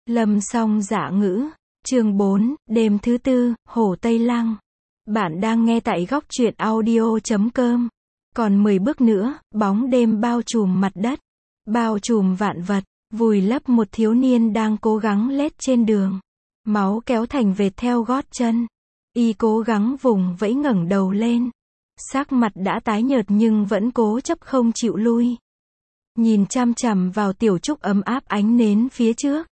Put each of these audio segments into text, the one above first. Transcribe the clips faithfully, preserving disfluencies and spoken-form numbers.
Lâm Song Dạ Ngữ, chương bốn, đêm thứ tư, Hồ Tây Lăng. Bạn đang nghe tại góc truyện audio chấm com. Còn mười bước nữa, bóng đêm bao trùm mặt đất, bao trùm vạn vật, vùi lấp một thiếu niên đang cố gắng lết trên đường. Máu kéo thành vệt theo gót chân. Y cố gắng vùng vẫy ngẩng đầu lên. Sắc mặt đã tái nhợt nhưng vẫn cố chấp không chịu lui. Nhìn chằm chằm vào tiểu trúc ấm áp ánh nến phía trước.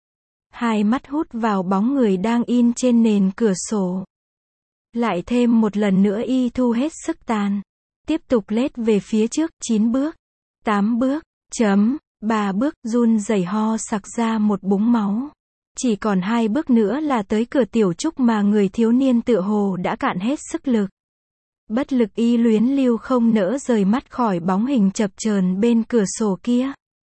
Hai mắt hút vào bóng người đang in trên nền cửa sổ. Lại thêm một lần nữa y thu hết sức tàn. Tiếp tục lết về phía trước, chín bước, tám bước, chấm, ba bước, run rẩy ho sặc ra một búng máu. Chỉ còn hai bước nữa là tới cửa tiểu trúc mà người thiếu niên tựa hồ đã cạn hết sức lực. Bất lực y luyến lưu không nỡ rời mắt khỏi bóng hình chập chờn bên cửa sổ kia.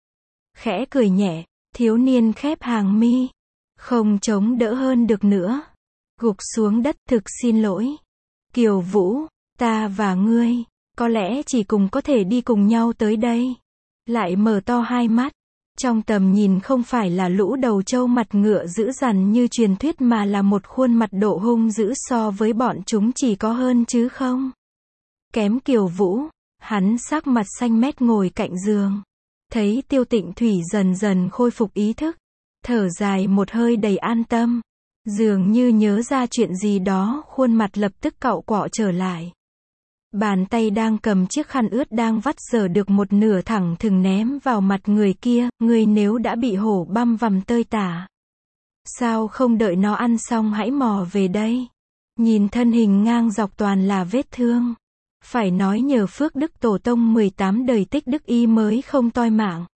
Khẽ cười nhẹ, thiếu niên khép hàng mi. Không chống đỡ hơn được nữa. Gục xuống đất, thực xin lỗi. Kiều Vũ, ta và ngươi, có lẽ chỉ cùng có thể đi cùng nhau tới đây. Lại mở to hai mắt. Trong tầm nhìn không phải là lũ đầu trâu mặt ngựa dữ dằn như truyền thuyết mà là một khuôn mặt độ hung dữ so với bọn chúng chỉ có hơn chứ không kém Kiều Vũ. Hắn sắc mặt xanh mét ngồi cạnh giường. Thấy Tiêu Tịnh Thủy dần dần khôi phục ý thức. Thở dài một hơi đầy an tâm. Dường như nhớ ra chuyện gì đó, khuôn mặt lập tức cau quọ trở lại. Bàn tay đang cầm chiếc khăn ướt đang vắt dở được một nửa thẳng thừng ném vào mặt người kia. Người nếu đã bị hổ băm vằm tơi tả, sao không đợi nó ăn xong hãy mò về đây? Nhìn thân hình ngang dọc toàn là vết thương. Phải nói nhờ phước đức tổ tông mười tám đời tích đức y mới không toi mạng.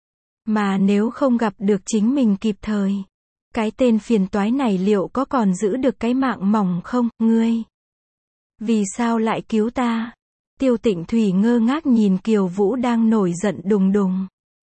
Mà nếu không gặp được chính mình kịp thời, cái tên phiền toái này liệu có còn giữ được cái mạng mỏng không? Ngươi, vì sao lại cứu ta? Tiêu Tịnh Thủy ngơ ngác nhìn Kiều Vũ đang nổi giận đùng đùng.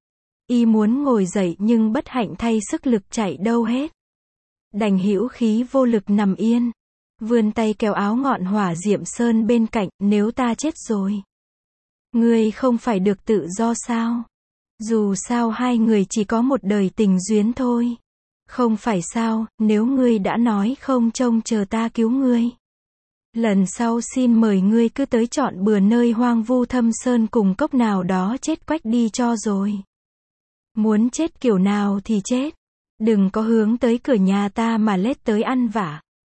Y muốn ngồi dậy nhưng bất hạnh thay sức lực chạy đâu hết. Đành hữu khí vô lực nằm yên. Vươn tay kéo áo ngọn hỏa diệm sơn bên cạnh. Nếu ta chết rồi, ngươi không phải được tự do sao? Dù sao hai người chỉ có một đời tình duyên thôi. Không phải sao, nếu ngươi đã nói không trông chờ ta cứu ngươi. Lần sau xin mời ngươi cứ tới chọn bừa nơi hoang vu thâm sơn cùng cốc nào đó chết quách đi cho rồi. Muốn chết kiểu nào thì chết. Đừng có hướng tới cửa nhà ta mà lết tới ăn vả.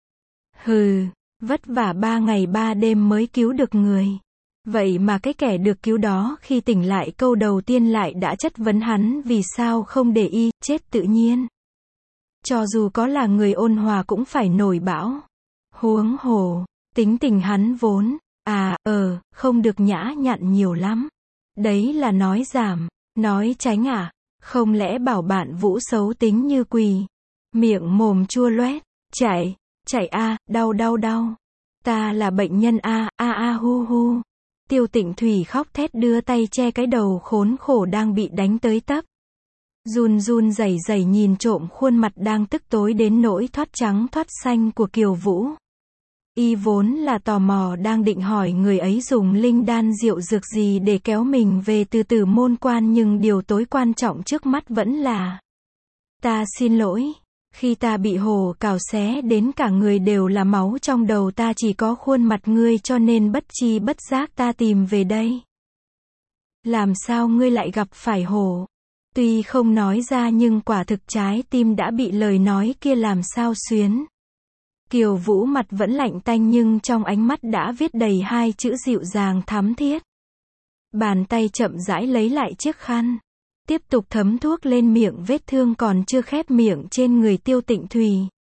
Hừ, vất vả ba ngày ba đêm mới cứu được người. Vậy mà cái kẻ được cứu đó khi tỉnh lại câu đầu tiên lại đã chất vấn hắn vì sao không để y chết tự nhiên. Cho dù có là người ôn hòa cũng phải nổi bão. Huống hồ, tính tình hắn vốn, à, ờ, không được nhã nhặn nhiều lắm. Đấy là nói giảm, nói tránh à, không lẽ bảo bạn Vũ xấu tính như quỳ. Miệng mồm chua loét, chạy, chạy a, đau đau đau. Ta là bệnh nhân a, a a hu hu. Tiêu Tịnh Thủy khóc thét đưa tay che cái đầu khốn khổ đang bị đánh tới tấp. Run run rẩy rẩy nhìn trộm khuôn mặt đang tức tối đến nỗi thoát trắng thoát xanh của Kiều Vũ. Y vốn là tò mò đang định hỏi người ấy dùng linh đan diệu dược gì để kéo mình về từ Tử Môn Quan nhưng điều tối quan trọng trước mắt vẫn là: ta xin lỗi, khi ta bị hổ cào xé đến cả người đều là máu trong đầu ta chỉ có khuôn mặt ngươi cho nên bất chi bất giác ta tìm về đây. Làm sao ngươi lại gặp phải hổ? Tuy không nói ra nhưng quả thực trái tim đã bị lời nói kia làm sao xuyến. Kiều Vũ mặt vẫn lạnh tanh nhưng trong ánh mắt đã viết đầy hai chữ dịu dàng thắm thiết. Bàn tay chậm rãi lấy lại chiếc khăn. Tiếp tục thấm thuốc lên miệng vết thương còn chưa khép miệng trên người Tiêu Tịnh Thủy.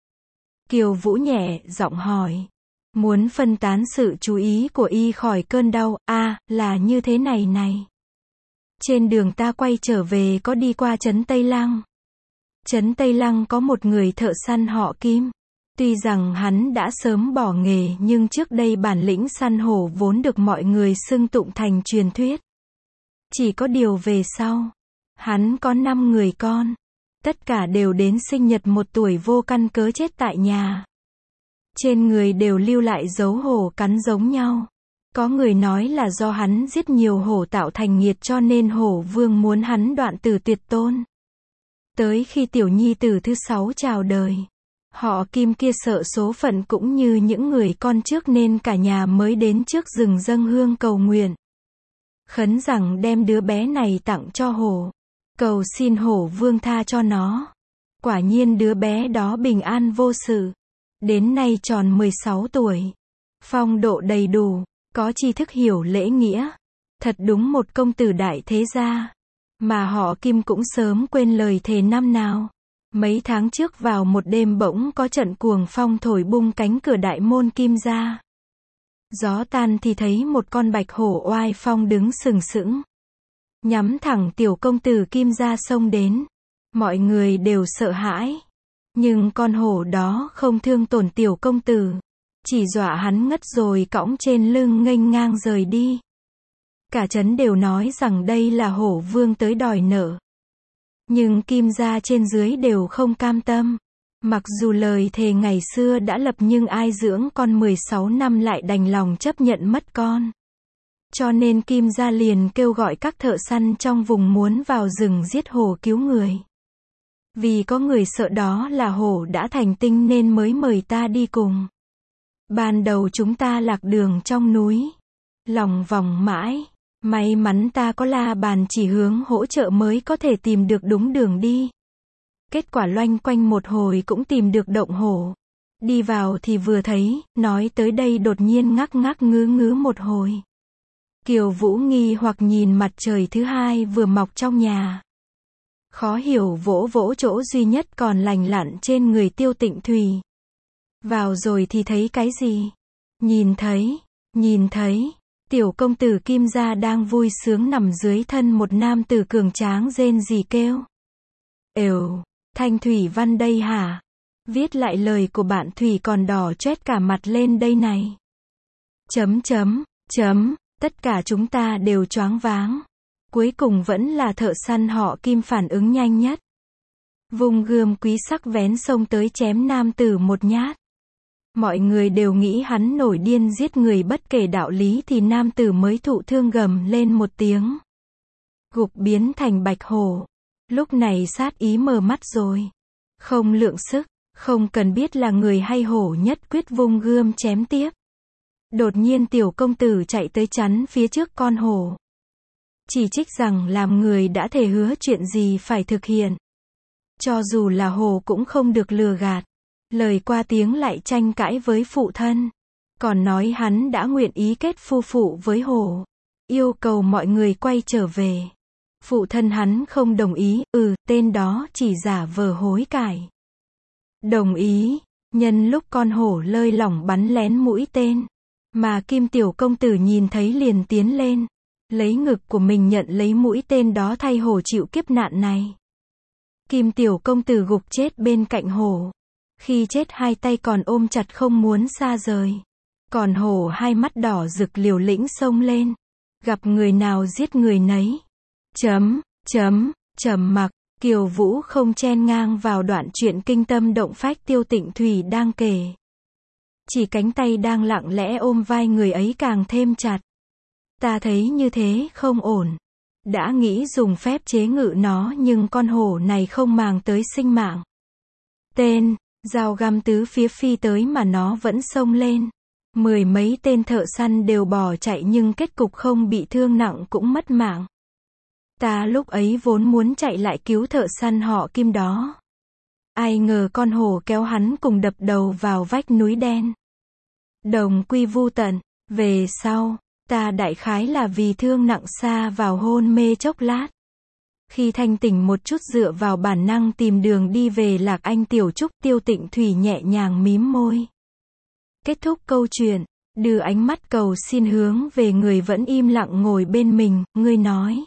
Kiều Vũ nhẹ giọng hỏi. Muốn phân tán sự chú ý của y khỏi cơn đau. À, là như thế này này. Trên đường ta quay trở về có đi qua trấn Tây Lăng. Trấn Tây Lăng có một người thợ săn họ Kim. Tuy rằng hắn đã sớm bỏ nghề nhưng trước đây bản lĩnh săn hổ vốn được mọi người xưng tụng thành truyền thuyết. Chỉ có điều về sau, hắn có năm người con. Tất cả đều đến sinh nhật một tuổi vô căn cớ chết tại nhà. Trên người đều lưu lại dấu hổ cắn giống nhau. Có người nói là do hắn giết nhiều hổ tạo thành nghiệt cho nên hổ vương muốn hắn đoạn tử tuyệt tôn. Tới khi tiểu nhi tử thứ sáu chào đời, họ Kim kia sợ số phận cũng như những người con trước nên cả nhà mới đến trước rừng dâng hương cầu nguyện. Khấn rằng đem đứa bé này tặng cho hổ, cầu xin hổ vương tha cho nó. Quả nhiên đứa bé đó bình an vô sự, đến nay tròn mười sáu tuổi, phong độ đầy đủ, có tri thức hiểu lễ nghĩa, thật đúng một công tử đại thế gia. Mà họ Kim cũng sớm quên lời thề năm nào. Mấy tháng trước vào một đêm bỗng có trận cuồng phong thổi bung cánh cửa đại môn Kim gia. Gió tan thì thấy một con bạch hổ oai phong đứng sừng sững, nhắm thẳng tiểu công tử Kim gia xông đến. Mọi người đều sợ hãi, nhưng con hổ đó không thương tổn tiểu công tử, chỉ dọa hắn ngất rồi cõng trên lưng nghênh ngang rời đi. Cả trấn đều nói rằng đây là hổ vương tới đòi nợ. Nhưng Kim gia trên dưới đều không cam tâm. Mặc dù lời thề ngày xưa đã lập nhưng ai dưỡng con mười sáu năm lại đành lòng chấp nhận mất con. Cho nên Kim gia liền kêu gọi các thợ săn trong vùng muốn vào rừng giết hổ cứu người. Vì có người sợ đó là hổ đã thành tinh nên mới mời ta đi cùng. Ban đầu chúng ta lạc đường trong núi, lòng vòng mãi, may mắn ta có la bàn chỉ hướng hỗ trợ mới có thể tìm được đúng đường đi. Kết quả loanh quanh một hồi cũng tìm được động hổ. Đi vào thì vừa thấy, nói tới đây đột nhiên ngắc ngắc ngứ ngứ một hồi. Kiều Vũ nghi hoặc nhìn mặt trời thứ hai vừa mọc trong nhà. Khó hiểu vỗ vỗ chỗ duy nhất còn lành lặn trên người Tiêu Tịnh Thùy. Vào rồi thì thấy cái gì? Nhìn thấy, nhìn thấy, tiểu công tử Kim gia đang vui sướng nằm dưới thân một nam tử cường tráng rên rỉ kêu. Ều, Thanh Thủy Văn đây hả? Viết lại lời của bạn Thủy còn đỏ choét cả mặt lên đây này. Chấm chấm, chấm, tất cả chúng ta đều choáng váng. Cuối cùng vẫn là thợ săn họ Kim phản ứng nhanh nhất. Vùng gươm quý sắc vén xông tới chém nam tử một nhát. Mọi người đều nghĩ hắn nổi điên giết người bất kể đạo lý thì nam tử mới thụ thương gầm lên một tiếng. Gục biến thành bạch hổ. Lúc này sát ý mờ mắt rồi. Không lượng sức, không cần biết là người hay hổ nhất quyết vung gươm chém tiếp. Đột nhiên tiểu công tử chạy tới chắn phía trước con hổ. Chỉ trích rằng làm người đã thề hứa chuyện gì phải thực hiện. Cho dù là hổ cũng không được lừa gạt. Lời qua tiếng lại tranh cãi với phụ thân. Còn nói hắn đã nguyện ý kết phu phụ với hổ. Yêu cầu mọi người quay trở về. Phụ thân hắn không đồng ý, ừ, tên đó chỉ giả vờ hối cải. Đồng ý, nhân lúc con hổ lơi lỏng bắn lén mũi tên. Mà Kim tiểu công tử nhìn thấy liền tiến lên. Lấy ngực của mình nhận lấy mũi tên đó thay hổ chịu kiếp nạn này. Kim tiểu công tử gục chết bên cạnh hổ. Khi chết hai tay còn ôm chặt không muốn xa rời. Còn hổ hai mắt đỏ rực liều lĩnh xông lên. Gặp người nào giết người nấy. Chấm, chấm, trầm mặc, Kiều Vũ không chen ngang vào đoạn chuyện kinh tâm động phách Tiêu Tịnh Thùy đang kể. Chỉ cánh tay đang lặng lẽ ôm vai người ấy càng thêm chặt. Ta thấy như thế không ổn. Đã nghĩ dùng phép chế ngự nó nhưng con hổ này không màng tới sinh mạng. Tên, dao găm tứ phía phi tới mà nó vẫn xông lên. Mười mấy tên thợ săn đều bỏ chạy nhưng kết cục không bị thương nặng cũng mất mạng. Ta lúc ấy vốn muốn chạy lại cứu thợ săn họ Kim đó. Ai ngờ con hổ kéo hắn cùng đập đầu vào vách núi đen. Đồng quy vu tận. Về sau, ta đại khái là vì thương nặng xa vào hôn mê chốc lát. Khi thanh tỉnh một chút dựa vào bản năng tìm đường đi về Lạc Anh Tiểu Trúc, Tiêu Tịnh Thủy nhẹ nhàng mím môi. Kết thúc câu chuyện, đưa ánh mắt cầu xin hướng về người vẫn im lặng ngồi bên mình, ngươi nói.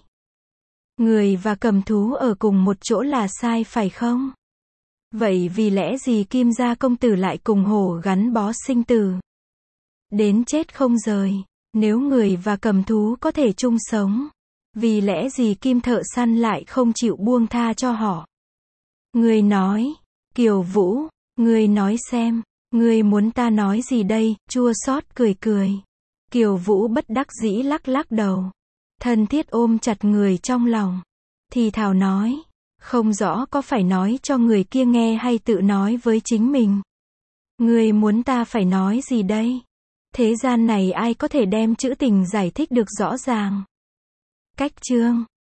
Người và cầm thú ở cùng một chỗ là sai phải không? Vậy vì lẽ gì Kim gia công tử lại cùng hổ gắn bó sinh tử? Đến chết không rời, nếu người và cầm thú có thể chung sống. Vì lẽ gì Kim thợ săn lại không chịu buông tha cho họ? Ngươi nói, Kiều Vũ, ngươi nói xem, ngươi muốn ta nói gì đây? Chua xót cười cười. Kiều Vũ bất đắc dĩ lắc lắc đầu. Thân thiết ôm chặt người trong lòng. Thì thào nói, Không rõ có phải nói cho người kia nghe hay tự nói với chính mình. Ngươi muốn ta phải nói gì đây? Thế gian này ai có thể đem trữ tình giải thích được rõ ràng? Cách chương